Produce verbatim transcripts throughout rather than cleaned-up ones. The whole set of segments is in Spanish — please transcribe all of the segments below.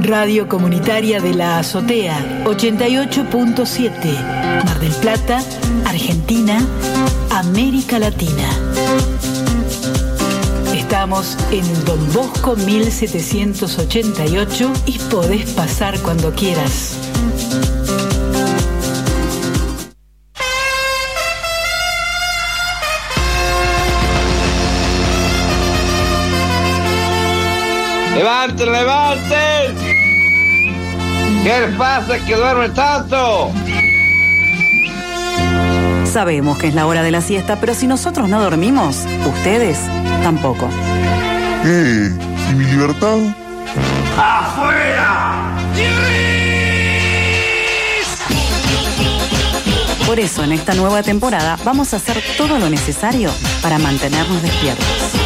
Radio Comunitaria de la Azotea, ochenta y ocho punto siete, Mar del Plata, Argentina, América Latina. Estamos en Don Bosco mil setecientos ochenta y ocho y podés pasar cuando quieras. ¡Levanten, levanten! ¿Qué les pasa que duermen tanto? Sabemos que es la hora de la siesta, pero si nosotros no dormimos, ustedes tampoco. ¿Qué? ¿Y mi libertad? ¡Afuera! Por eso, en esta nueva temporada, vamos a hacer todo lo necesario para mantenernos despiertos.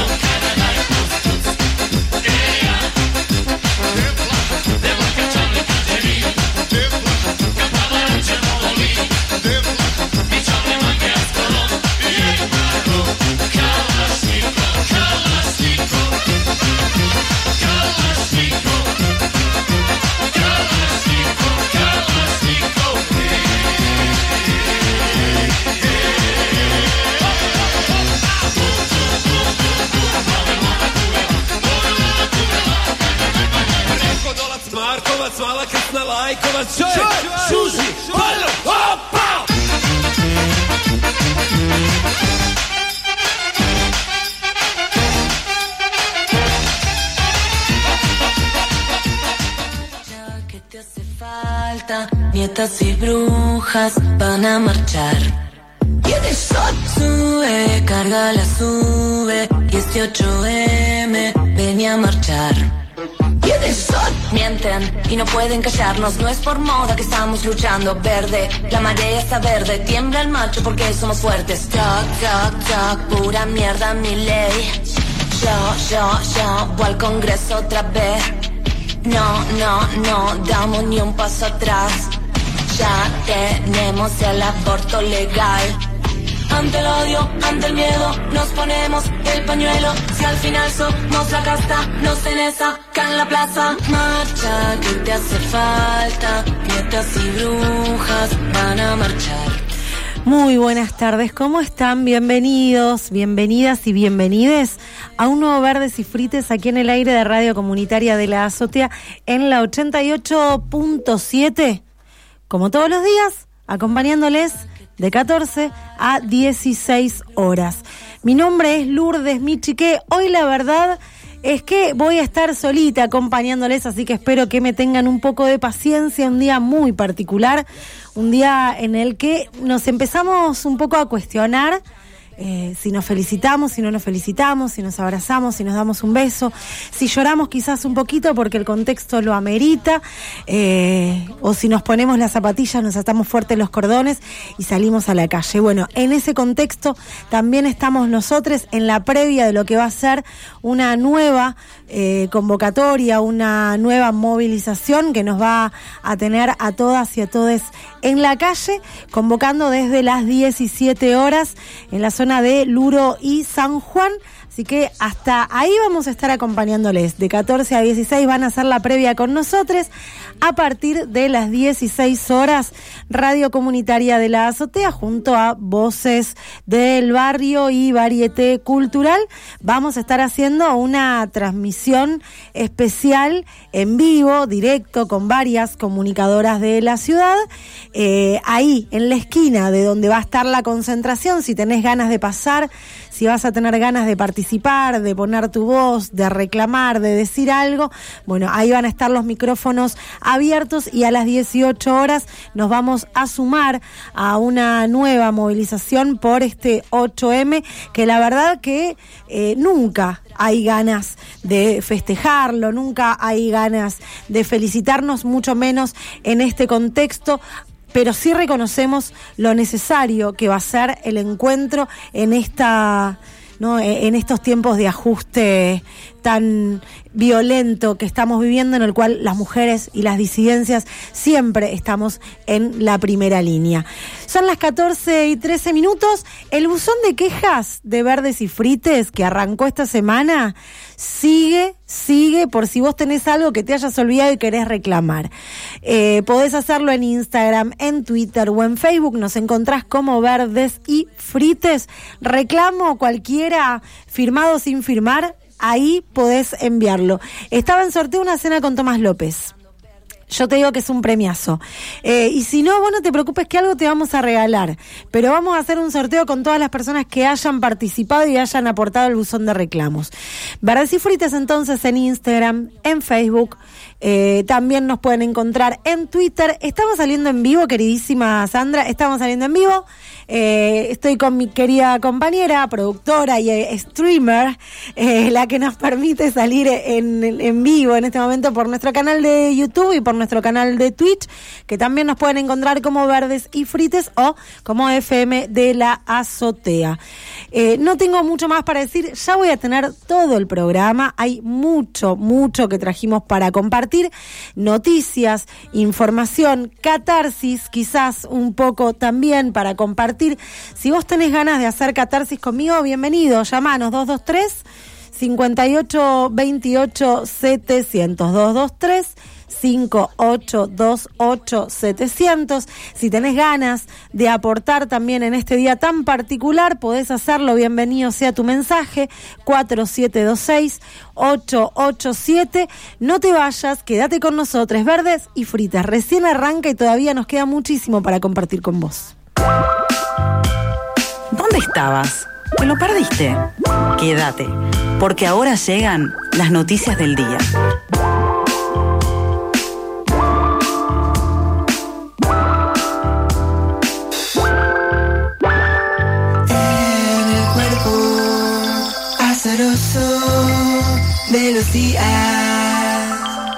Nietas y brujas van a marchar. ¿Quiénes son? Sube, carga la sube. dieciocho eme, venía a marchar. ¿Quiénes son? Mienten y no pueden callarnos. No es por moda que estamos luchando. Verde, la marea está verde. Tiembla el macho porque somos fuertes. Toc, toc, toc, pura mierda mi ley. Yo, yo, yo, voy al Congreso otra vez. No, no, no, damos ni un paso atrás. Ya tenemos el aborto legal. Ante el odio, ante el miedo, nos ponemos el pañuelo. Si al final somos la casta, nos tenés acá en la plaza. Marcha, que te hace falta. Nietas y brujas van a marchar. Muy buenas tardes, ¿cómo están? Bienvenidos, bienvenidas y bienvenides a un nuevo Verdes y Frites aquí en el aire de Radio Comunitaria de la Azotea en la ochenta y ocho punto siete. Como todos los días, acompañándoles de catorce a dieciséis horas. Mi nombre es Lourdes Michique. Hoy la verdad es que voy a estar solita acompañándoles, así que espero que me tengan un poco de paciencia. Un día muy particular, un día en el que nos empezamos un poco a cuestionar Eh, si nos felicitamos, si no nos felicitamos, si nos abrazamos, si nos damos un beso, si lloramos quizás un poquito porque el contexto lo amerita, eh, o si nos ponemos las zapatillas, nos atamos fuerte los cordones y salimos a la calle. Bueno, en ese contexto también estamos nosotros en la previa de lo que va a ser una nueva eh, convocatoria, una nueva movilización que nos va a tener a todas y a todes en la calle, convocando desde las diecisiete horas en la zona de Luro y San Juan. Así que hasta ahí vamos a estar acompañándoles. De catorce a dieciséis van a hacer la previa con nosotros. A partir de las dieciséis horas, Radio Comunitaria de la Azotea, junto a Voces del Barrio y Varieté Cultural, vamos a estar haciendo una transmisión especial en vivo, directo, con varias comunicadoras de la ciudad. Eh, ahí, en la esquina de donde va a estar la concentración, si tenés ganas de pasar, si vas a tener ganas de participar, de poner tu voz, de reclamar, de decir algo, bueno, ahí van a estar los micrófonos abiertos y a las dieciocho horas nos vamos a sumar a una nueva movilización por este ocho eme, que la verdad que eh, nunca hay ganas de festejarlo, nunca hay ganas de felicitarnos, mucho menos en este contexto. Pero sí reconocemos lo necesario que va a ser el encuentro en esta, ¿no?, en estos tiempos de ajuste tan violento que estamos viviendo, en el cual las mujeres y las disidencias siempre estamos en la primera línea. Son las catorce y trece minutos. El buzón de quejas de Verdes y Frites que arrancó esta semana sigue, sigue, por si vos tenés algo que te hayas olvidado y querés reclamar. Eh, podés hacerlo en Instagram, en Twitter o en Facebook. Nos encontrás como Verdes y Frites. Reclamo cualquiera, firmado o sin firmar, ahí podés enviarlo. Estaba en sorteo una cena con Tomás López. Yo te digo que es un premiazo. Eh, y si no, vos no te preocupes que algo te vamos a regalar. Pero vamos a hacer un sorteo con todas las personas que hayan participado y hayan aportado el buzón de reclamos. Verdes y Frites entonces en Instagram, en Facebook. Eh, también nos pueden encontrar en Twitter. Estamos saliendo en vivo, queridísima Sandra. Estamos saliendo en vivo. Eh, estoy con mi querida compañera, productora y eh, streamer, eh, la que nos permite salir en, en vivo en este momento por nuestro canal de YouTube y por nuestro canal de Twitch, que también nos pueden encontrar como Verdes y Frites o como F M de la Azotea. Eh, no tengo mucho más para decir, ya voy a tener todo el programa, hay mucho, mucho que trajimos para compartir, noticias, información, catarsis, quizás un poco también para compartir. Si vos tenés ganas de hacer catarsis conmigo, bienvenido, llamanos dos dos tres, cinco ocho dos ocho, setecientos, dos dos tres, cinco ocho dos ocho, setecientos. Si tenés ganas de aportar también en este día tan particular, podés hacerlo, bienvenido sea tu mensaje, cuatro siete dos seis, ocho ocho siete. No te vayas, quédate con nosotros, Verdes y Fritas. Recién arranca y todavía nos queda muchísimo para compartir con vos. ¿Dónde estabas? ¿Te lo perdiste? Quédate, porque ahora llegan las noticias del día. En el cuerpo azaroso, velocidad.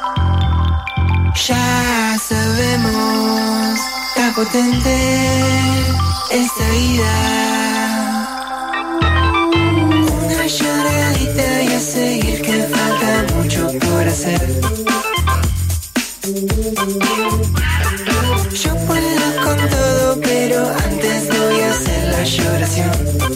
Ya sabemos, tan potente esta vida. Una lloradita y a seguir, que falta mucho por hacer. Yo puedo con todo, pero antes voy a hacer la lloración.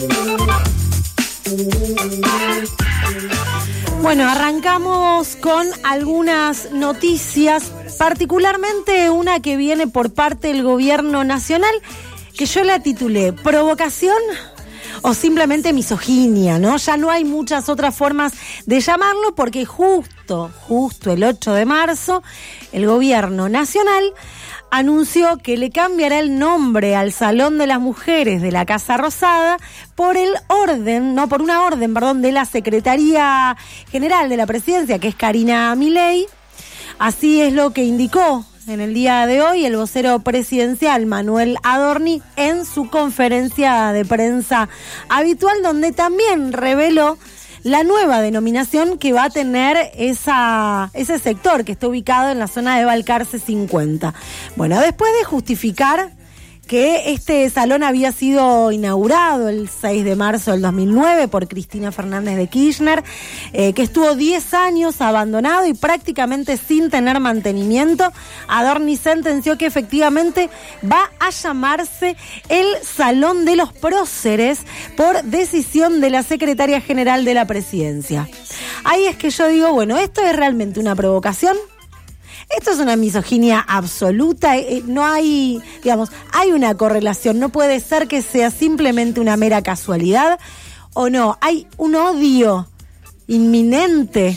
Bueno, arrancamos con algunas noticias, particularmente una que viene por parte del gobierno nacional, que yo la titulé ¿provocación o simplemente misoginia? ¿No? Ya no hay muchas otras formas de llamarlo, porque justo, justo el ocho de marzo, el gobierno nacional anunció que le cambiará el nombre al Salón de las Mujeres de la Casa Rosada por el orden, no, por una orden, perdón, de la Secretaría General de la Presidencia, que es Karina Milei. Así es lo que indicó en el día de hoy el vocero presidencial Manuel Adorni en su conferencia de prensa habitual, donde también reveló la nueva denominación que va a tener esa, ese sector que está ubicado en la zona de Balcarce cincuenta. Bueno, después de justificar que este salón había sido inaugurado el seis de marzo del dos mil nueve por Cristina Fernández de Kirchner, eh, que estuvo diez años abandonado y prácticamente sin tener mantenimiento, Adorni sentenció que efectivamente va a llamarse el Salón de los Próceres por decisión de la Secretaria General de la Presidencia. Ahí es que yo digo, bueno, ¿esto es realmente una provocación? Esto es una misoginia absoluta, eh, no hay, digamos, hay una correlación, no puede ser que sea simplemente una mera casualidad, o no, hay un odio inminente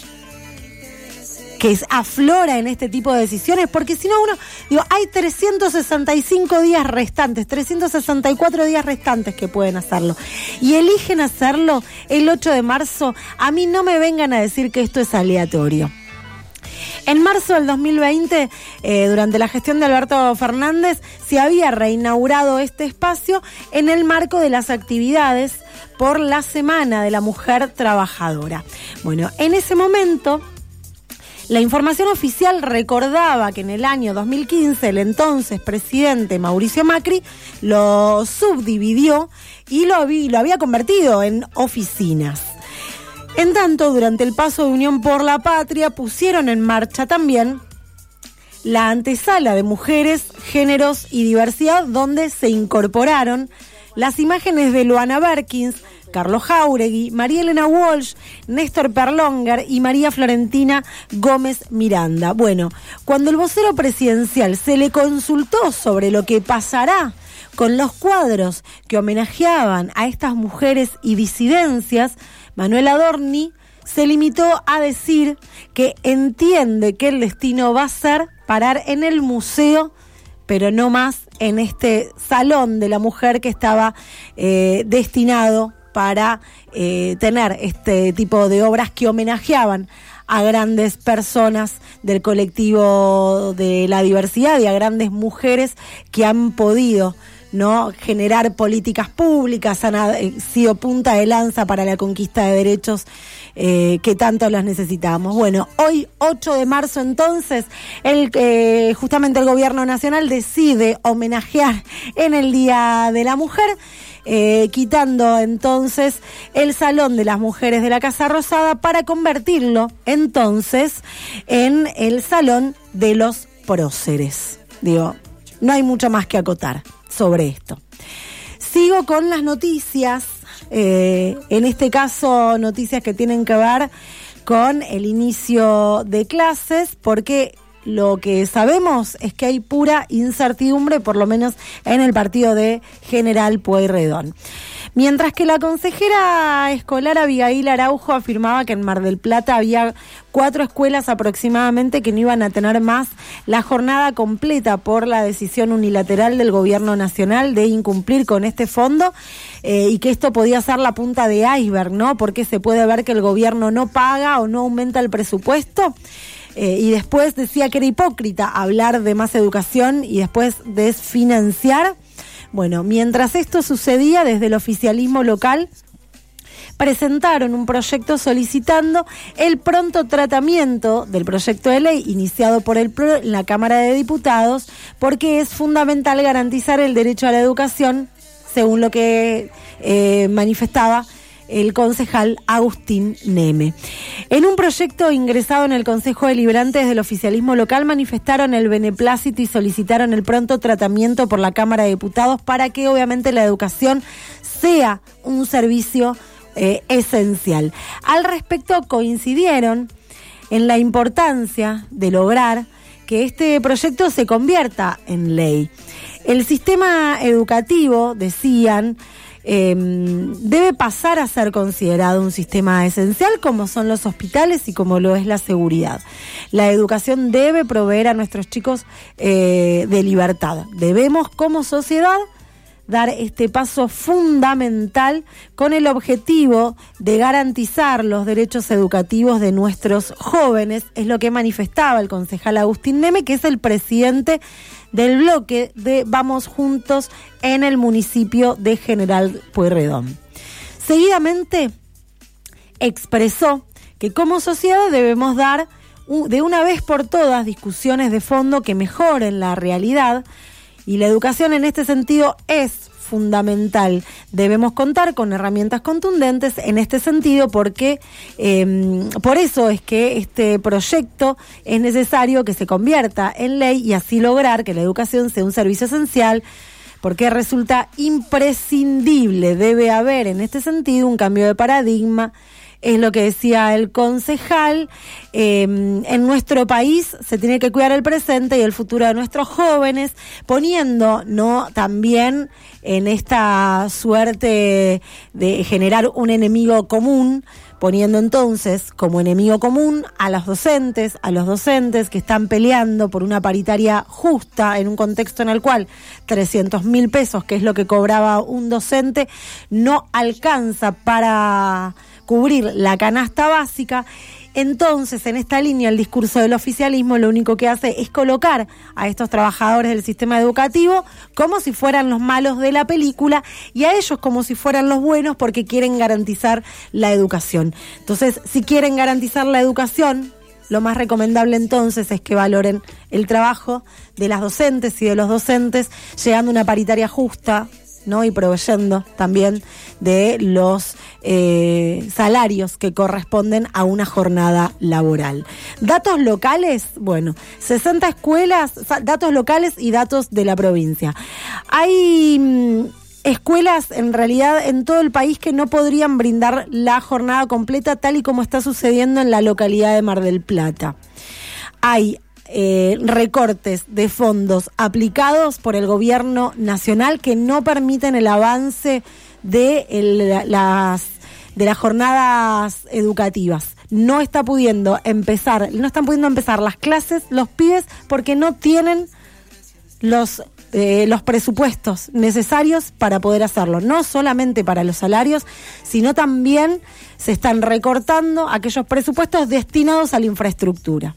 que aflora en este tipo de decisiones, porque si no uno, digo, hay trescientos sesenta y cinco días restantes, trescientos sesenta y cuatro días restantes que pueden hacerlo, y eligen hacerlo el ocho de marzo, a mí no me vengan a decir que esto es aleatorio. En marzo del dos mil veinte, eh, durante la gestión de Alberto Fernández, se había reinaugurado este espacio en el marco de las actividades por la Semana de la Mujer Trabajadora. Bueno, en ese momento, la información oficial recordaba que en el año dos mil quince el entonces presidente Mauricio Macri lo subdividió y lo, lo había convertido en oficinas. En tanto, durante el paso de Unión por la Patria pusieron en marcha también la antesala de mujeres, géneros y diversidad, donde se incorporaron las imágenes de Luana Berkins, Carlos Jáuregui, María Elena Walsh, Néstor Perlonger y María Florentina Gómez Miranda. Bueno, cuando el vocero presidencial se le consultó sobre lo que pasará con los cuadros que homenajeaban a estas mujeres y disidencias, Manuel Adorni se limitó a decir que entiende que el destino va a ser parar en el museo, pero no más en este salón de la mujer que estaba eh, destinado para eh, tener este tipo de obras que homenajeaban a grandes personas del colectivo de la diversidad y a grandes mujeres que han podido, ¿no?, generar políticas públicas, han eh, sido punta de lanza para la conquista de derechos eh, que tanto las necesitamos. Bueno, hoy ocho de marzo entonces, el, eh, justamente el gobierno nacional decide homenajear en el Día de la Mujer, eh, quitando entonces el Salón de las Mujeres de la Casa Rosada para convertirlo entonces en el Salón de los Próceres. Digo, no hay mucho más que acotar sobre esto. Sigo con las noticias, eh, en este caso noticias que tienen que ver con el inicio de clases, porque lo que sabemos es que hay pura incertidumbre, por lo menos en el partido de General Pueyrredón. Mientras que la consejera escolar Abigail Araujo afirmaba que en Mar del Plata había cuatro escuelas aproximadamente que no iban a tener más la jornada completa por la decisión unilateral del gobierno nacional de incumplir con este fondo, eh, y que esto podía ser la punta de iceberg, ¿no? Porque se puede ver que el gobierno no paga o no aumenta el presupuesto. Eh, y después decía que era hipócrita hablar de más educación y después desfinanciar. Bueno, mientras esto sucedía, desde el oficialismo local presentaron un proyecto solicitando el pronto tratamiento del proyecto de ley iniciado por el P R O en la Cámara de Diputados, porque es fundamental garantizar el derecho a la educación, según lo que eh, manifestaba el concejal Agustín Neme. En un proyecto ingresado en el Consejo Deliberante desde el oficialismo local manifestaron el beneplácito y solicitaron el pronto tratamiento por la Cámara de Diputados para que obviamente la educación sea un servicio eh, esencial. Al respecto coincidieron en la importancia de lograr que este proyecto se convierta en ley. El sistema educativo, decían, Eh, debe pasar a ser considerado un sistema esencial, como son los hospitales y como lo es la seguridad. La educación debe proveer a nuestros chicos eh, de libertad. Debemos, como sociedad, dar este paso fundamental con el objetivo de garantizar los derechos educativos de nuestros jóvenes, es lo que manifestaba el concejal Agustín Neme, que es el presidente del bloque de Vamos Juntos en el municipio de General Pueyrredón. Seguidamente expresó que como sociedad debemos dar de una vez por todas discusiones de fondo que mejoren la realidad, y la educación en este sentido es fundamental. Debemos contar con herramientas contundentes en este sentido, porque eh, por eso es que este proyecto es necesario que se convierta en ley y así lograr que la educación sea un servicio esencial, porque resulta imprescindible. Debe haber en este sentido un cambio de paradigma. Es lo que decía el concejal. Eh, en nuestro país se tiene que cuidar el presente y el futuro de nuestros jóvenes, poniendo, ¿no?, también en esta suerte de generar un enemigo común, poniendo entonces como enemigo común a los docentes, a los docentes que están peleando por una paritaria justa en un contexto en el cual trescientos mil pesos, que es lo que cobraba un docente, no alcanza para cubrir la canasta básica. Entonces, en esta línea, el discurso del oficialismo lo único que hace es colocar a estos trabajadores del sistema educativo como si fueran los malos de la película y a ellos como si fueran los buenos, porque quieren garantizar la educación. Entonces, si quieren garantizar la educación, lo más recomendable entonces es que valoren el trabajo de las docentes y de los docentes, llegando a una paritaria justa ¿no? Y proveyendo también de los eh, salarios que corresponden a una jornada laboral. Datos locales, bueno, sesenta escuelas, datos locales y datos de la provincia. Hay mmm, escuelas en realidad en todo el país que no podrían brindar la jornada completa tal y como está sucediendo en la localidad de Mar del Plata. Hay eh, recortes de fondos aplicados por el gobierno nacional que no permiten el avance de el, las de las jornadas educativas. No está pudiendo empezar, no están pudiendo empezar las clases los pibes porque no tienen los Eh, los presupuestos necesarios para poder hacerlo, no solamente para los salarios, sino también se están recortando aquellos presupuestos destinados a la infraestructura.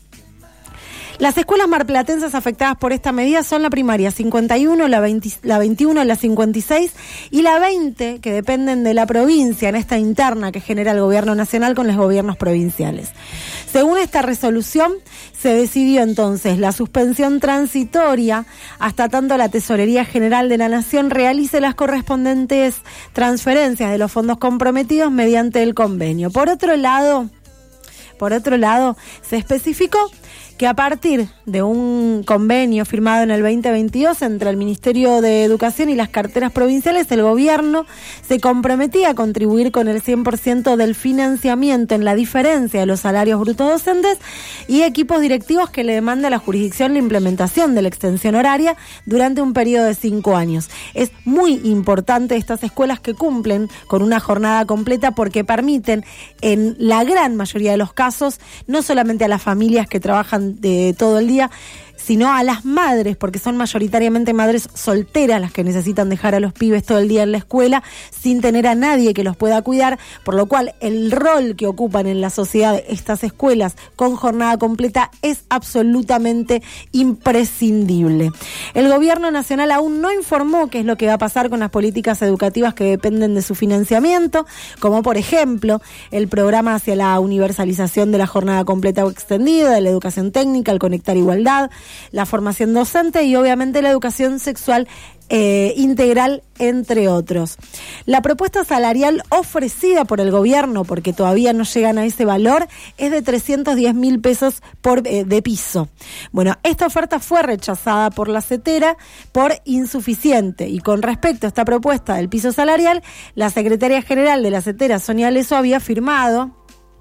Las escuelas marplatenses afectadas por esta medida son la primaria cincuenta y uno, la, veinte, la veintiuno, la cincuenta y seis y la veinte, que dependen de la provincia en esta interna que genera el gobierno nacional con los gobiernos provinciales. Según esta resolución, se decidió entonces la suspensión transitoria hasta tanto la Tesorería General de la Nación realice las correspondientes transferencias de los fondos comprometidos mediante el convenio. Por otro lado, por otro lado, se especificó que a partir de un convenio firmado en el veinte veintidós entre el Ministerio de Educación y las carteras provinciales, el gobierno se comprometía a contribuir con el cien por ciento del financiamiento en la diferencia de los salarios brutos docentes y equipos directivos que le demanda a la jurisdicción la implementación de la extensión horaria durante un periodo de cinco años. Es muy importante estas escuelas que cumplen con una jornada completa porque permiten, en la gran mayoría de los casos, no solamente a las familias que trabajan de todo el día, sino a las madres, porque son mayoritariamente madres solteras las que necesitan dejar a los pibes todo el día en la escuela sin tener a nadie que los pueda cuidar, por lo cual el rol que ocupan en la sociedad estas escuelas con jornada completa es absolutamente imprescindible. El gobierno nacional aún no informó qué es lo que va a pasar con las políticas educativas que dependen de su financiamiento, como por ejemplo el programa hacia la universalización de la jornada completa o extendida, de la educación técnica, el Conectar Igualdad, la formación docente y obviamente la educación sexual eh, integral, entre otros. La propuesta salarial ofrecida por el gobierno, porque todavía no llegan a ese valor, es de trescientos diez mil pesos por, eh, de piso. Bueno, esta oferta fue rechazada por la CETERA por insuficiente, y con respecto a esta propuesta del piso salarial, la secretaria general de la CETERA, Sonia Leso, había afirmado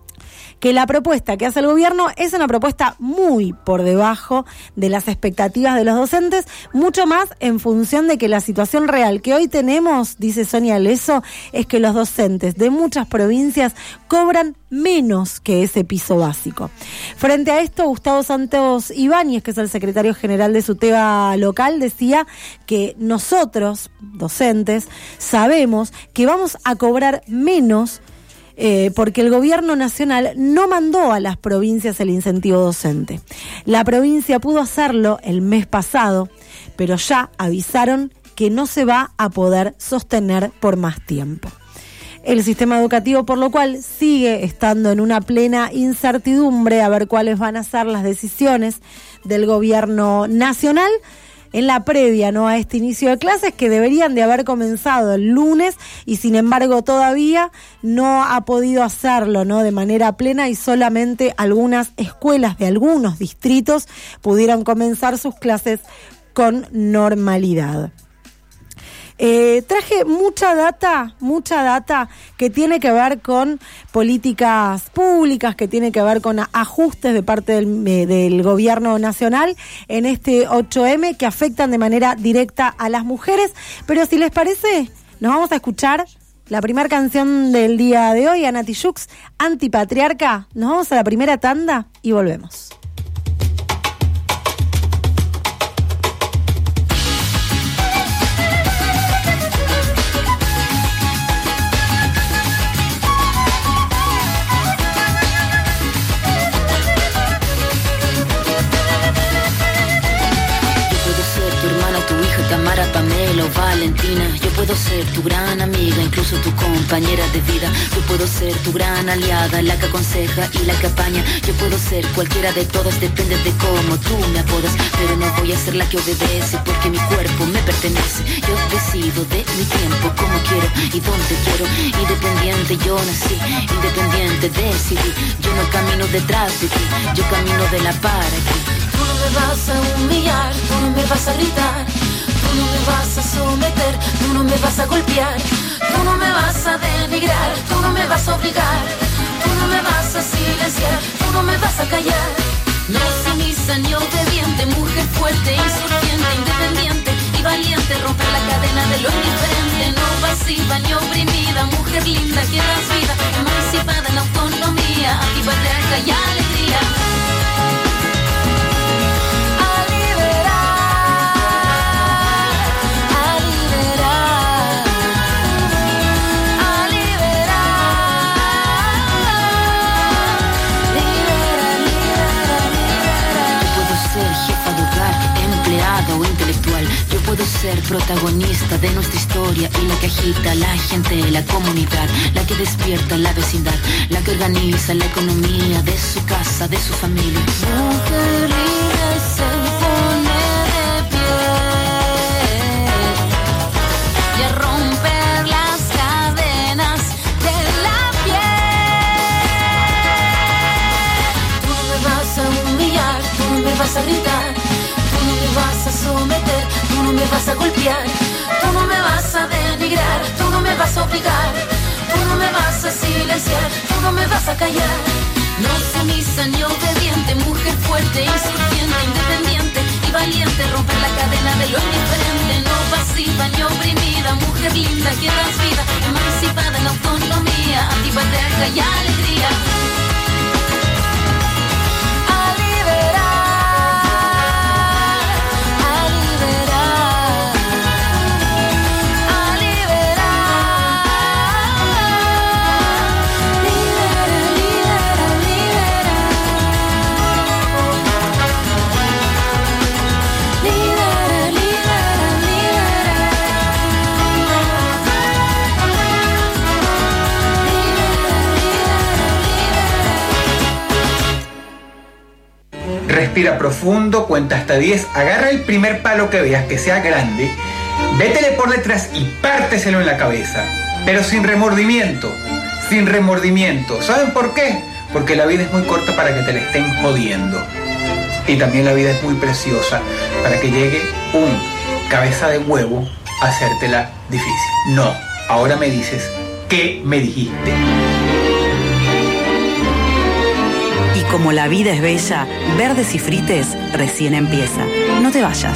que la propuesta que hace el gobierno es una propuesta muy por debajo de las expectativas de los docentes, mucho más en función de que la situación real que hoy tenemos, dice Sonia Leso, es que los docentes de muchas provincias cobran menos que ese piso básico. Frente a esto, Gustavo Santos Ibáñez, que es el secretario general de SUTEBA local, decía que nosotros, docentes, sabemos que vamos a cobrar menos Eh, porque el gobierno nacional no mandó a las provincias el incentivo docente. La provincia pudo hacerlo el mes pasado, pero ya avisaron que no se va a poder sostener por más tiempo. El sistema educativo, por lo cual, sigue estando en una plena incertidumbre a ver cuáles van a ser las decisiones del gobierno nacional en la previa, ¿no?, a este inicio de clases que deberían de haber comenzado el lunes y sin embargo todavía no ha podido hacerlo, ¿no?, de manera plena, y solamente algunas escuelas de algunos distritos pudieron comenzar sus clases con normalidad. Eh, traje mucha data, mucha data que tiene que ver con políticas públicas, que tiene que ver con ajustes de parte del, eh, del gobierno nacional en este ocho eme que afectan de manera directa a las mujeres. Pero si les parece, nos vamos a escuchar la primera canción del día de hoy, Ana Tijoux, Antipatriarca. Nos vamos a la primera tanda y volvemos. Tamara, Pamela o Valentina. Yo puedo ser tu gran amiga, incluso tu compañera de vida. Yo puedo ser tu gran aliada, la que aconseja y la que apaña. Yo puedo ser cualquiera de todas, depende de cómo tú me apodas. Pero no voy a ser la que obedece, porque mi cuerpo me pertenece. Yo decido de mi tiempo, como quiero y donde quiero. Independiente yo nací, independiente decidí. Yo no camino detrás de ti, yo camino de la par aquí. Tú no me vas a humillar, tú no me vas a gritar, tú no me vas a someter, tú no me vas a golpear, tú no me vas a denigrar, tú no me vas a obligar, tú no me vas a silenciar, tú no me vas a callar. No sumisa ni obediente, mujer fuerte, insurgente, independiente y valiente, romper la cadena de lo indiferente. No pasiva ni oprimida, mujer linda que das vida, emancipada en autonomía, antipatriarca y alegría. O intelectual, yo puedo ser protagonista de nuestra historia y la que agita a la gente, la comunidad, la que despierta la vecindad, la que organiza la economía de su casa, de su familia. Mujer libre se pone de pie y a romper las cadenas de la piel. Tú no me vas a humillar, tú no me vas a gritar, tú no me vas a someter, tú no me vas a golpear, tú no me vas a denigrar, tú no me vas a obligar, tú no me vas a silenciar, tú no me vas a callar. No sumisa ni obediente, mujer fuerte, insurgente, independiente y valiente, romper la cadena de lo indiferente. No pasiva ni oprimida, mujer linda que das vida, emancipada en autonomía, antipatriarca y alegría. Respira profundo, cuenta hasta diez, agarra el primer palo que veas que sea grande, vétele por detrás y párteselo en la cabeza, pero sin remordimiento, sin remordimiento. ¿Saben por qué? Porque la vida es muy corta para que te la estén jodiendo. Y también la vida es muy preciosa para que llegue un cabeza de huevo a hacértela difícil. No, ahora me dices, ¿qué me dijiste? Y como la vida es bella, Verdes y Frites recién empieza. No te vayas.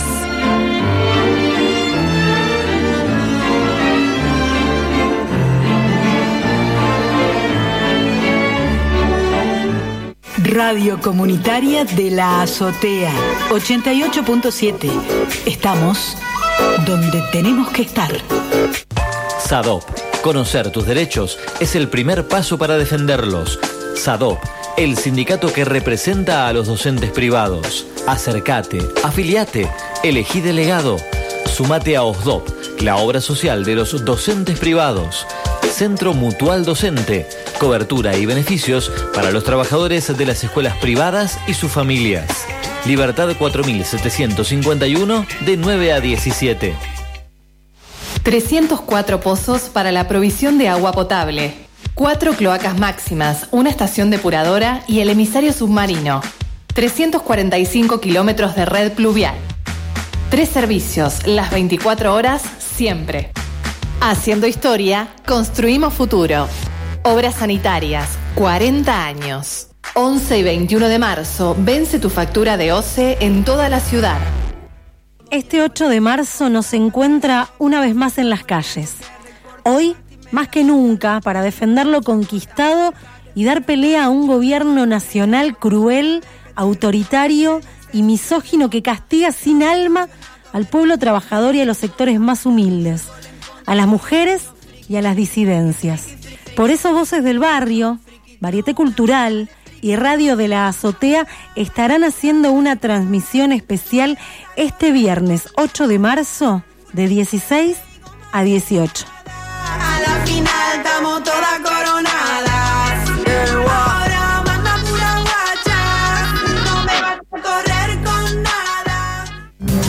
Radio Comunitaria de la Azotea, ochenta y ocho punto siete. Estamos donde tenemos que estar. SADOP. Conocer tus derechos es el primer paso para defenderlos. SADOP, el sindicato que representa a los docentes privados. Acércate, afiliate, elegí delegado. Sumate a OSDOP, la obra social de los docentes privados. Centro Mutual Docente, cobertura y beneficios para los trabajadores de las escuelas privadas y sus familias. Libertad cuatro mil setecientos cincuenta y uno, de nueve a diecisiete. trescientos cuatro pozos para la provisión de agua potable. Cuatro cloacas máximas, una estación depuradora y el emisario submarino. trescientos cuarenta y cinco kilómetros de red pluvial. Tres servicios, las veinticuatro horas, siempre. Haciendo historia, construimos futuro. Obras sanitarias, cuarenta años. once y veintiuno de marzo, vence tu factura de O C E en toda la ciudad. Este ocho de marzo nos encuentra una vez más en las calles. Hoy, más que nunca, para defender lo conquistado y dar pelea a un gobierno nacional cruel, autoritario y misógino que castiga sin alma al pueblo trabajador y a los sectores más humildes, a las mujeres y a las disidencias. Por eso Voces del Barrio, Varieté Cultural y Radio de la Azotea estarán haciendo una transmisión especial este viernes ocho de marzo de dieciséis a dieciocho. A la final estamos todas coronadas. Ahora manda pura guacha. No me vas a correr con nada.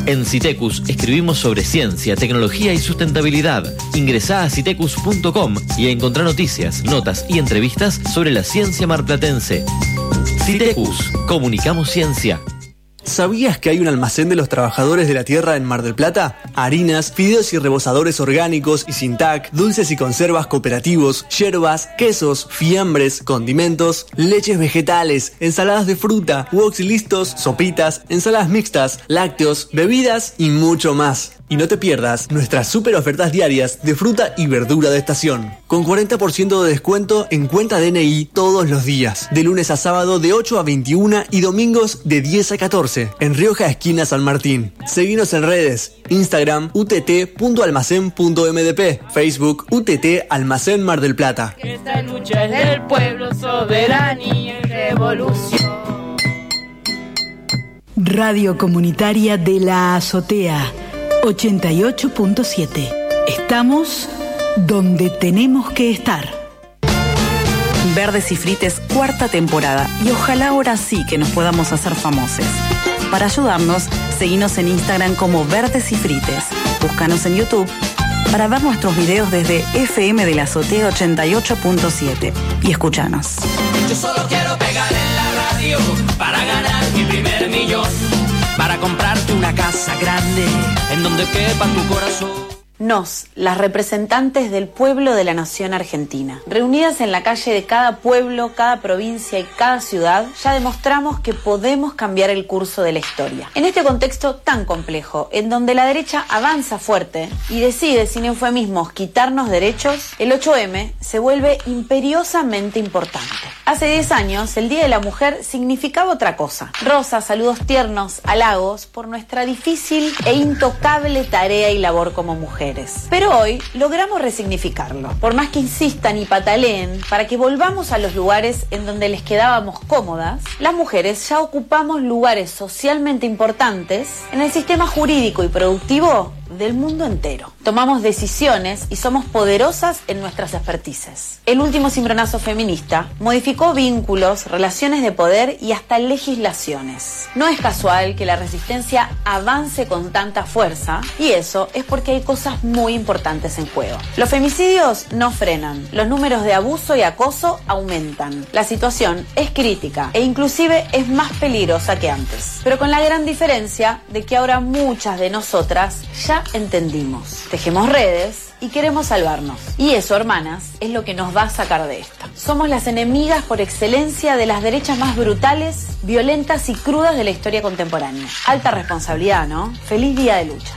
En Citecus escribimos sobre ciencia, tecnología y sustentabilidad. Ingresá a citecus punto com y encontrá noticias, notas y entrevistas sobre la ciencia marplatense. Citecus, comunicamos ciencia. ¿Sabías que hay un almacén de los trabajadores de la tierra en Mar del Plata? Harinas, fideos y rebozadores orgánicos y sin T A C, dulces y conservas cooperativos, yerbas, quesos, fiambres, condimentos, leches vegetales, ensaladas de fruta, woks listos, sopitas, ensaladas mixtas, lácteos, bebidas y mucho más. Y no te pierdas nuestras super ofertas diarias de fruta y verdura de estación. Con cuarenta por ciento de descuento en cuenta D N I todos los días. De lunes a sábado de ocho a veintiuna y domingos de diez a catorce. En Rioja, esquina San Martín. Seguinos en redes. Instagram u t t punto almacén punto m d p. Facebook U T T Almacén Mar del Plata. Esta lucha es del pueblo, soberanía y revolución. Radio Comunitaria de la Azotea. ochenta y ocho punto siete. Estamos donde tenemos que estar. Verdes y Frites, cuarta temporada. Y ojalá ahora sí que nos podamos hacer famosos. Para ayudarnos, seguinos en Instagram como Verdes y Frites. Búscanos en YouTube para ver nuestros videos desde F M de la Azotea ochenta y ocho punto siete. Y escuchanos. Yo solo quiero pegar en la radio para ganar mi primer millón. Para comprarte una casa grande en donde quepa tu corazón. Nos, las representantes del pueblo de la nación argentina, reunidas en la calle de cada pueblo, cada provincia y cada ciudad, ya demostramos que podemos cambiar el curso de la historia. En este contexto tan complejo, en donde la derecha avanza fuerte y decide, sin eufemismos, quitarnos derechos, el ocho eme se vuelve imperiosamente importante. Hace diez años, el Día de la Mujer significaba otra cosa. Rosas, saludos tiernos, halagos por nuestra difícil e intocable tarea y labor como mujeres. Pero hoy logramos resignificarlo. Por más que insistan y pataleen para que volvamos a los lugares en donde les quedábamos cómodas, las mujeres ya ocupamos lugares socialmente importantes en el sistema jurídico y productivo del mundo entero. Tomamos decisiones y somos poderosas en nuestras expertices. El último cimbronazo feminista modificó vínculos, relaciones de poder y hasta legislaciones. No es casual que la resistencia avance con tanta fuerza, y eso es porque hay cosas muy importantes en juego. Los femicidios no frenan, los números de abuso y acoso aumentan. La situación es crítica e inclusive es más peligrosa que antes, pero con la gran diferencia de que ahora muchas de nosotras ya entendimos. Tejemos redes y queremos salvarnos. Y eso, hermanas, es lo que nos va a sacar de esta. Somos las enemigas por excelencia de las derechas más brutales, violentas y crudas de la historia contemporánea. Alta responsabilidad, ¿no? Feliz día de lucha.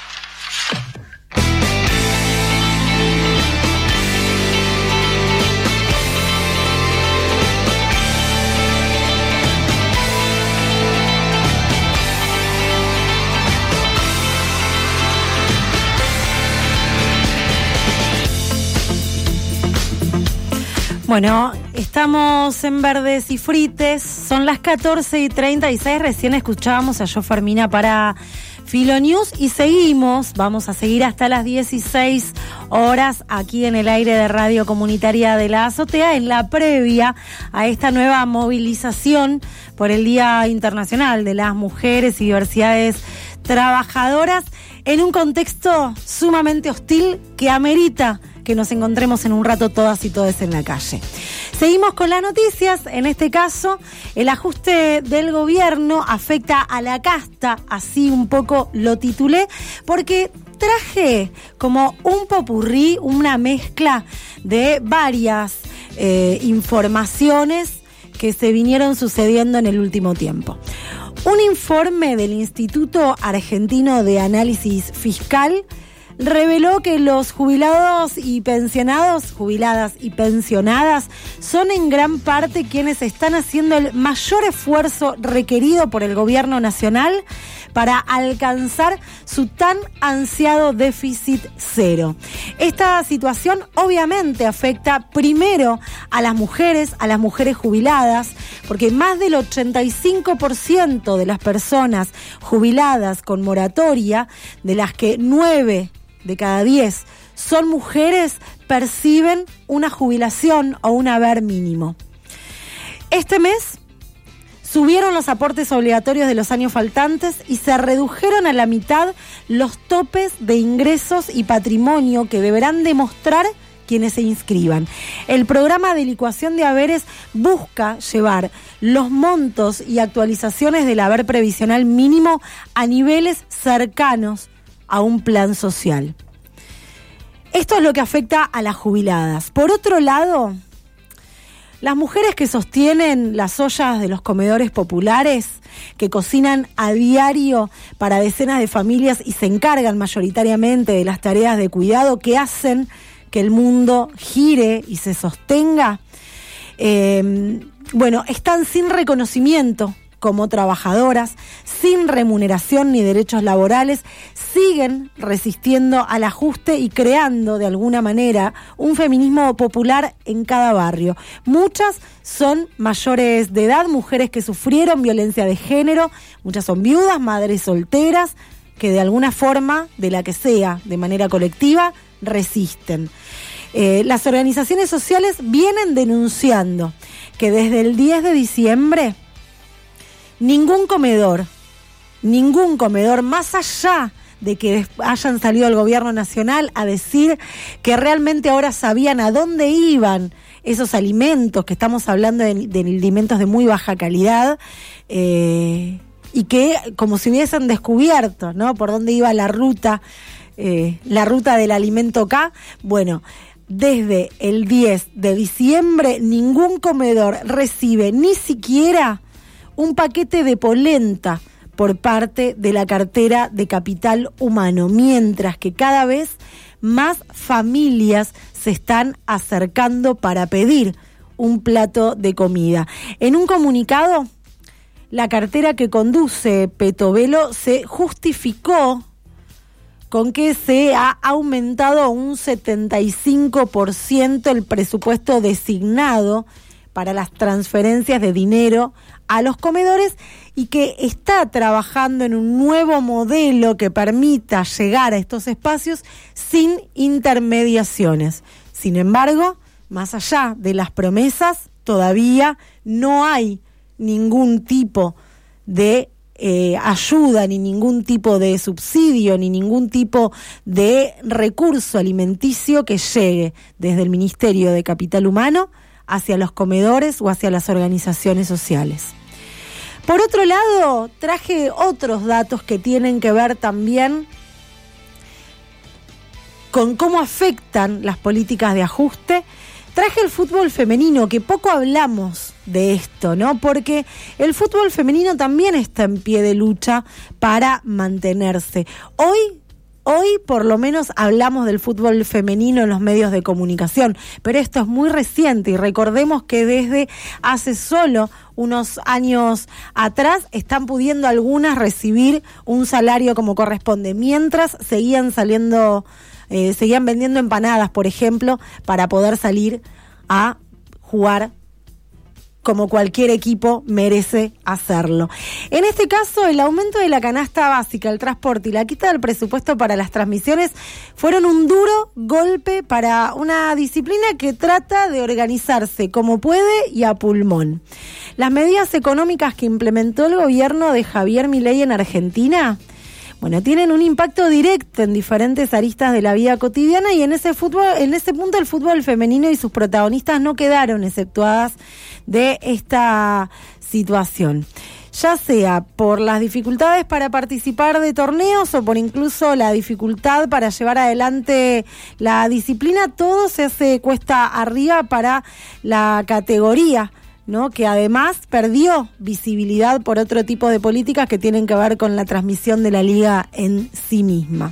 Bueno, estamos en Verdes y Frites, son las catorce y treinta y seis, recién escuchábamos a Jo Fermina para Filonews y seguimos, vamos a seguir hasta las dieciséis horas aquí en el aire de Radio Comunitaria de la Azotea, en la previa a esta nueva movilización por el Día Internacional de las Mujeres y Diversidades Trabajadoras, en un contexto sumamente hostil que amerita que nos encontremos en un rato todas y todos en la calle. Seguimos con las noticias. En este caso, el ajuste del gobierno afecta a la casta, así un poco lo titulé, porque traje como un popurrí, una mezcla de varias eh, informaciones que se vinieron sucediendo en el último tiempo. Un informe del Instituto Argentino de Análisis Fiscal reveló que los jubilados y pensionados, jubiladas y pensionadas, son en gran parte quienes están haciendo el mayor esfuerzo requerido por el gobierno nacional para alcanzar su tan ansiado déficit cero. Esta situación obviamente afecta primero a las mujeres, a las mujeres jubiladas, porque más del ochenta y cinco por ciento de las personas jubiladas con moratoria, de las que nueve de cada diez son mujeres, perciben una jubilación o un haber mínimo. Este mes Subieron los aportes obligatorios de los años faltantes y se redujeron a la mitad los topes de ingresos y patrimonio que deberán demostrar quienes se inscriban. El programa de licuación de haberes busca llevar los montos y actualizaciones del haber previsional mínimo a niveles cercanos a un plan social. Esto es lo que afecta a las jubiladas. Por otro lado, las mujeres que sostienen las ollas de los comedores populares, que cocinan a diario para decenas de familias y se encargan mayoritariamente de las tareas de cuidado que hacen que el mundo gire y se sostenga, eh, bueno, están sin reconocimiento como trabajadoras, sin remuneración ni derechos laborales, siguen resistiendo al ajuste y creando de alguna manera un feminismo popular en cada barrio. Muchas son mayores de edad, mujeres que sufrieron violencia de género, muchas son viudas, madres solteras, que de alguna forma, de la que sea, de manera colectiva, resisten. Eh, las organizaciones sociales vienen denunciando que desde el diez de diciembre ningún comedor, ningún comedor, más allá de que hayan salido al gobierno nacional a decir que realmente ahora sabían a dónde iban esos alimentos, que estamos hablando de, de alimentos de muy baja calidad, eh, y que como si hubiesen descubierto, ¿no?, por dónde iba la ruta, eh, la ruta del alimento K. Bueno, desde el diez de diciembre ningún comedor recibe ni siquiera un paquete de polenta por parte de la cartera de Capital Humano, mientras que cada vez más familias se están acercando para pedir un plato de comida. En un comunicado, la cartera que conduce Petovelo se justificó con que se ha aumentado un setenta y cinco por ciento el presupuesto designado para las transferencias de dinero a los comedores y que está trabajando en un nuevo modelo que permita llegar a estos espacios sin intermediaciones. Sin embargo, más allá de las promesas, todavía no hay ningún tipo de eh, ayuda, ni ningún tipo de subsidio, ni ningún tipo de recurso alimenticio que llegue desde el Ministerio de Capital Humano hacia los comedores o hacia las organizaciones sociales. Por otro lado, traje otros datos que tienen que ver también con cómo afectan las políticas de ajuste. Traje el fútbol femenino, que poco hablamos de esto, ¿no? Porque el fútbol femenino también está en pie de lucha para mantenerse. Hoy Hoy por lo menos hablamos del fútbol femenino en los medios de comunicación, pero esto es muy reciente y recordemos que desde hace solo unos años atrás están pudiendo algunas recibir un salario como corresponde, mientras seguían saliendo, eh, seguían vendiendo empanadas, por ejemplo, para poder salir a jugar como cualquier equipo merece hacerlo. En este caso, el aumento de la canasta básica, el transporte y la quita del presupuesto para las transmisiones fueron un duro golpe para una disciplina que trata de organizarse como puede y a pulmón. Las medidas económicas que implementó el gobierno de Javier Milei en Argentina, bueno, tienen un impacto directo en diferentes aristas de la vida cotidiana y en ese fútbol, en ese punto el fútbol femenino y sus protagonistas no quedaron exceptuadas de esta situación, ya sea por las dificultades para participar de torneos o por incluso la dificultad para llevar adelante la disciplina. Todo se hace cuesta arriba para la categoría, ¿no?, que además perdió visibilidad por otro tipo de políticas que tienen que ver con la transmisión de la liga en sí misma.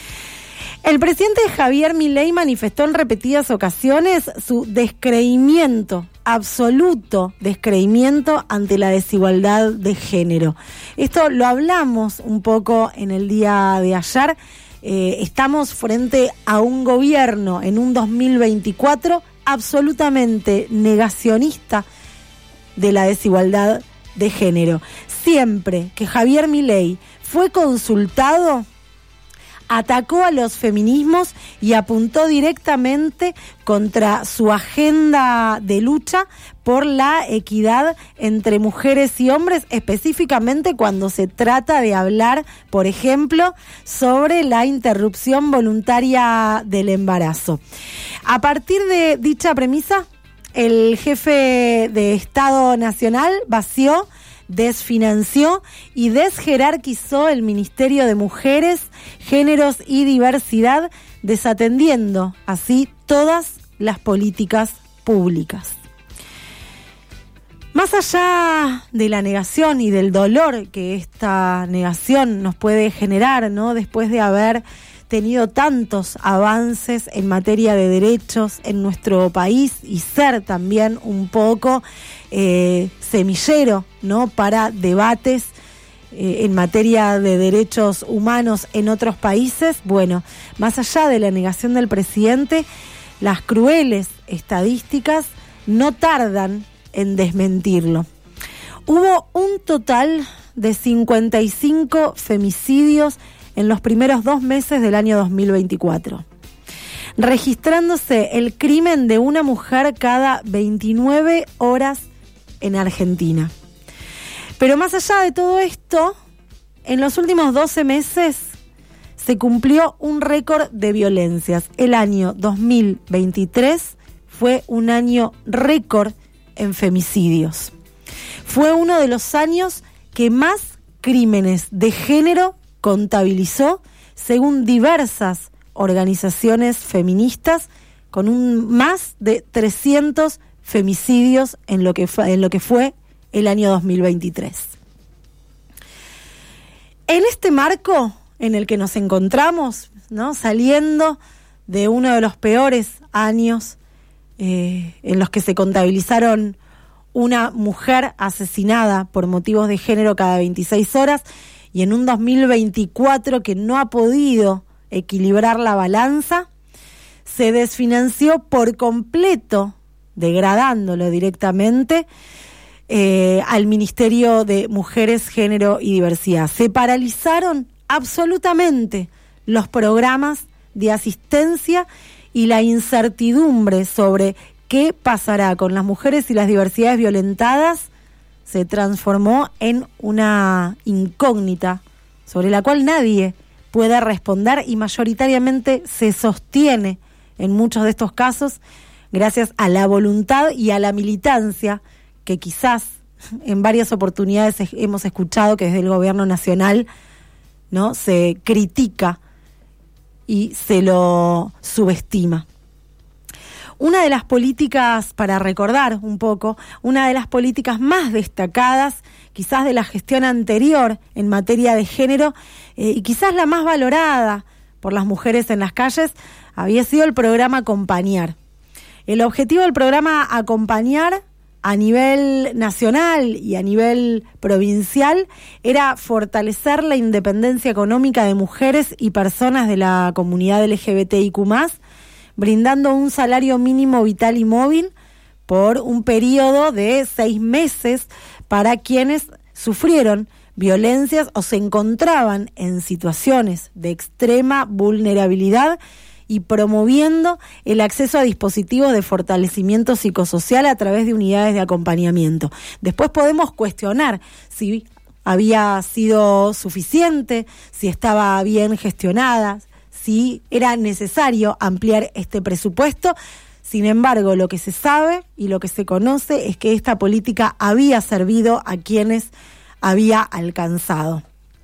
El presidente Javier Milei manifestó en repetidas ocasiones su descreimiento, absoluto descreimiento ante la desigualdad de género. Esto lo hablamos un poco en el día de ayer. Eh, estamos frente a un gobierno en un dos mil veinticuatro absolutamente negacionista de la desigualdad de género. Siempre que Javier Milei fue consultado, atacó a los feminismos y apuntó directamente contra su agenda de lucha por la equidad entre mujeres y hombres, específicamente cuando se trata de hablar, por ejemplo, sobre la interrupción voluntaria del embarazo. A partir de dicha premisa, el jefe de Estado Nacional vació, desfinanció y desjerarquizó el Ministerio de Mujeres, Géneros y Diversidad, desatendiendo así todas las políticas públicas. Más allá de la negación y del dolor que esta negación nos puede generar, ¿no?, después de haber tenido tantos avances en materia de derechos en nuestro país y ser también un poco eh, semillero, ¿no?, para debates eh, en materia de derechos humanos en otros países. Bueno, más allá de la negación del presidente, las crueles estadísticas no tardan en desmentirlo. Hubo un total de cincuenta y cinco femicidios en los primeros dos meses del año dos mil veinticuatro, registrándose el crimen de una mujer cada veintinueve horas en Argentina. Pero más allá de todo esto, en los últimos doce meses se cumplió un récord de violencias. El año dos mil veintitrés fue un año récord en femicidios. Fue uno de los años que más crímenes de género contabilizó, según diversas organizaciones feministas, con un más de trescientos femicidios en lo que fue, en lo que fue el año dos mil veintitrés. En este marco en el que nos encontramos, ¿no?, saliendo de uno de los peores años eh, en los que se contabilizaron una mujer asesinada por motivos de género cada veintiséis horas, y en un dos mil veinticuatro que no ha podido equilibrar la balanza, se desfinanció por completo, degradándolo directamente, eh, al Ministerio de Mujeres, Género y Diversidad. Se paralizaron absolutamente los programas de asistencia y la incertidumbre sobre qué pasará con las mujeres y las diversidades violentadas se transformó en una incógnita sobre la cual nadie puede responder, y mayoritariamente se sostiene en muchos de estos casos gracias a la voluntad y a la militancia que quizás en varias oportunidades hemos escuchado que desde el gobierno nacional, ¿no?, se critica y se lo subestima. Una de las políticas, para recordar un poco, una de las políticas más destacadas, quizás de la gestión anterior en materia de género, eh, y quizás la más valorada por las mujeres en las calles, había sido el programa Acompañar. El objetivo del programa Acompañar a nivel nacional y a nivel provincial era fortalecer la independencia económica de mujeres y personas de la comunidad L G B T I Q más, brindando un salario mínimo vital y móvil por un periodo de seis meses para quienes sufrieron violencias o se encontraban en situaciones de extrema vulnerabilidad, y promoviendo el acceso a dispositivos de fortalecimiento psicosocial a través de unidades de acompañamiento. Después podemos cuestionar si había sido suficiente, si estaba bien gestionada, si era necesario ampliar este presupuesto. Sin embargo, lo que se sabe y lo que se conoce es que esta política había servido a quienes había alcanzado.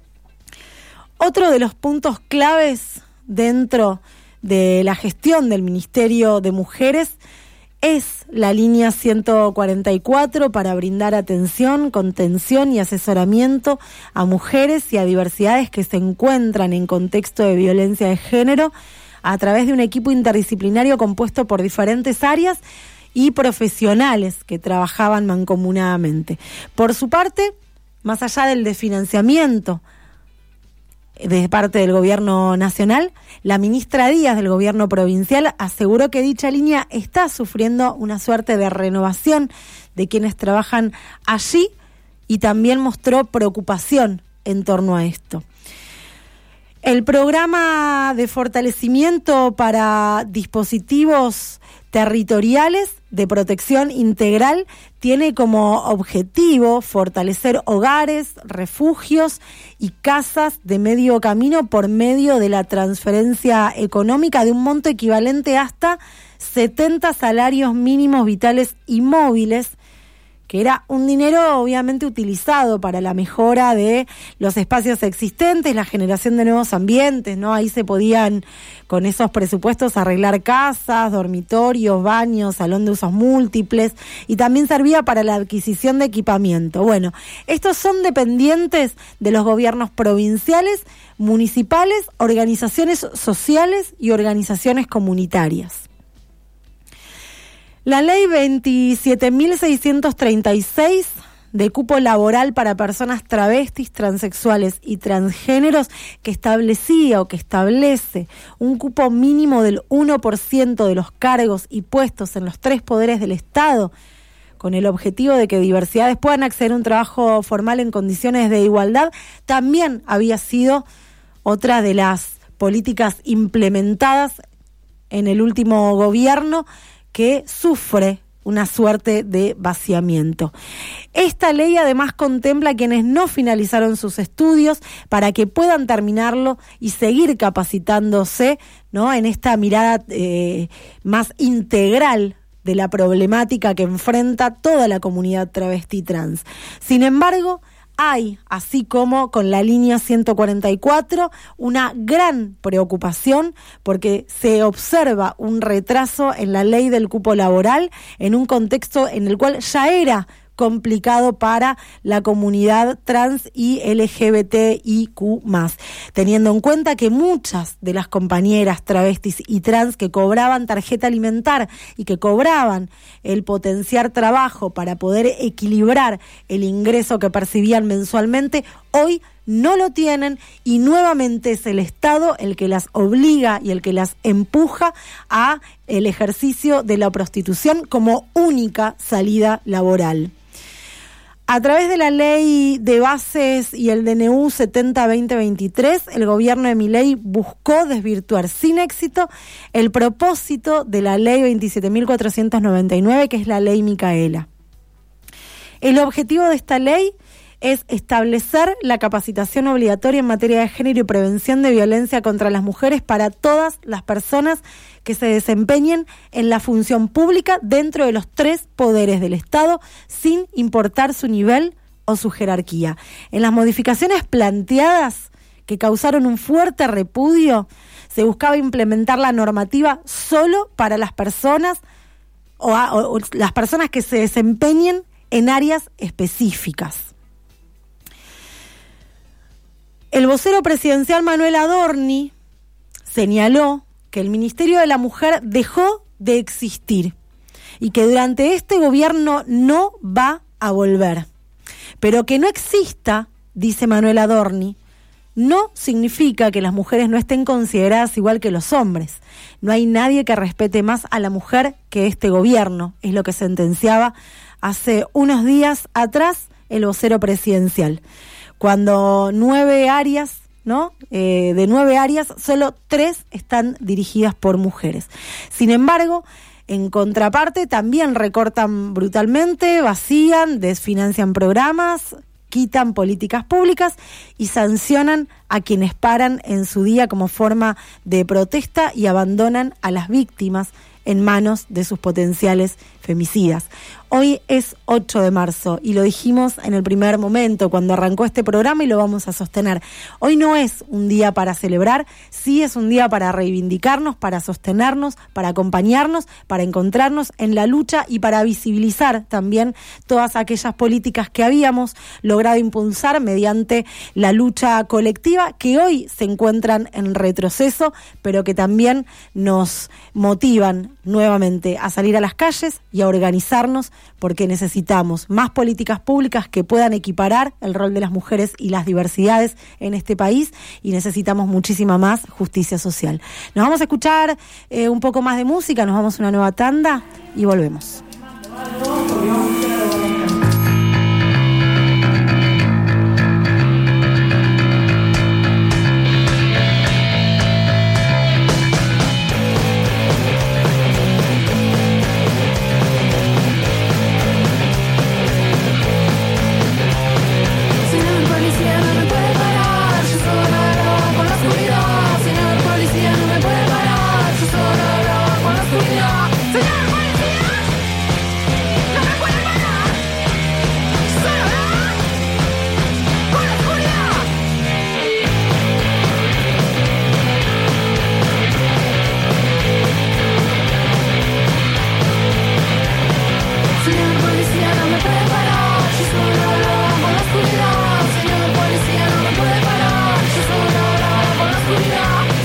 Otro de los puntos claves dentro de la gestión del Ministerio de Mujeres es la línea ciento cuarenta y cuatro para brindar atención, contención y asesoramiento a mujeres y a diversidades que se encuentran en contexto de violencia de género, a través de un equipo interdisciplinario compuesto por diferentes áreas y profesionales que trabajaban mancomunadamente. Por su parte, más allá del desfinanciamiento de parte del gobierno nacional, la ministra Díaz del gobierno provincial aseguró que dicha línea está sufriendo una suerte de renovación de quienes trabajan allí, y también mostró preocupación en torno a esto. El programa de fortalecimiento para dispositivos territoriales de protección integral tiene como objetivo fortalecer hogares, refugios y casas de medio camino por medio de la transferencia económica de un monto equivalente hasta setenta salarios mínimos vitales y móviles, que era un dinero obviamente utilizado para la mejora de los espacios existentes, la generación de nuevos ambientes, ¿no? Ahí se podían, con esos presupuestos, arreglar casas, dormitorios, baños, salón de usos múltiples, y también servía para la adquisición de equipamiento. Bueno, estos son dependientes de los gobiernos provinciales, municipales, organizaciones sociales y organizaciones comunitarias. La ley veintisiete mil seiscientos treinta y seis de cupo laboral para personas travestis, transexuales y transgéneros, que establecía o que establece un cupo mínimo del uno por ciento de los cargos y puestos en los tres poderes del Estado, con el objetivo de que diversidades puedan acceder a un trabajo formal en condiciones de igualdad, también había sido otra de las políticas implementadas en el último gobierno, que sufre una suerte de vaciamiento. Esta ley además contempla a quienes no finalizaron sus estudios para que puedan terminarlo y seguir capacitándose, ¿no?, en esta mirada eh, más integral de la problemática que enfrenta toda la comunidad travesti trans. Sin embargo, hay, así como con la línea ciento cuarenta y cuatro, una gran preocupación porque se observa un retraso en la ley del cupo laboral en un contexto en el cual ya era complicado para la comunidad trans y L G B T I Q más, teniendo en cuenta que muchas de las compañeras travestis y trans que cobraban tarjeta alimentar y que cobraban el potenciar trabajo para poder equilibrar el ingreso que percibían mensualmente, hoy no lo tienen, y nuevamente es el Estado el que las obliga y el que las empuja a el ejercicio de la prostitución como única salida laboral. A través de la ley de bases y el D N U setenta veinte veintitrés, el gobierno de Milei buscó desvirtuar sin éxito el propósito de la ley veintisiete mil cuatrocientos noventa y nueve, que es la ley Micaela. El objetivo de esta ley es establecer la capacitación obligatoria en materia de género y prevención de violencia contra las mujeres para todas las personas que se desempeñen en la función pública dentro de los tres poderes del Estado, sin importar su nivel o su jerarquía. En las modificaciones planteadas, que causaron un fuerte repudio, se buscaba implementar la normativa solo para las personas o, a, o, o las personas que se desempeñen en áreas específicas. El vocero presidencial Manuel Adorni señaló que el Ministerio de la Mujer dejó de existir y que durante este gobierno no va a volver. Pero que no exista, dice Manuel Adorni, no significa que las mujeres no estén consideradas igual que los hombres. No hay nadie que respete más a la mujer que este gobierno, es lo que sentenciaba hace unos días atrás el vocero presidencial. Cuando nueve áreas, ¿no? Eh, de nueve áreas, solo tres están dirigidas por mujeres. Sin embargo, en contraparte, también recortan brutalmente, vacían, desfinancian programas, quitan políticas públicas y sancionan a quienes paran en su día como forma de protesta y abandonan a las víctimas en manos de sus potenciales femicidas. Hoy es ocho de marzo y lo dijimos en el primer momento cuando arrancó este programa y lo vamos a sostener. Hoy no es un día para celebrar, sí es un día para reivindicarnos, para sostenernos, para acompañarnos, para encontrarnos en la lucha y para visibilizar también todas aquellas políticas que habíamos logrado impulsar mediante la lucha colectiva, que hoy se encuentran en retroceso, pero que también nos motivan nuevamente a salir a las calles y a organizarnos, porque necesitamos más políticas públicas que puedan equiparar el rol de las mujeres y las diversidades en este país, y necesitamos muchísima más justicia social. Nos vamos a escuchar eh, un poco más de música, nos vamos a una nueva tanda y volvemos.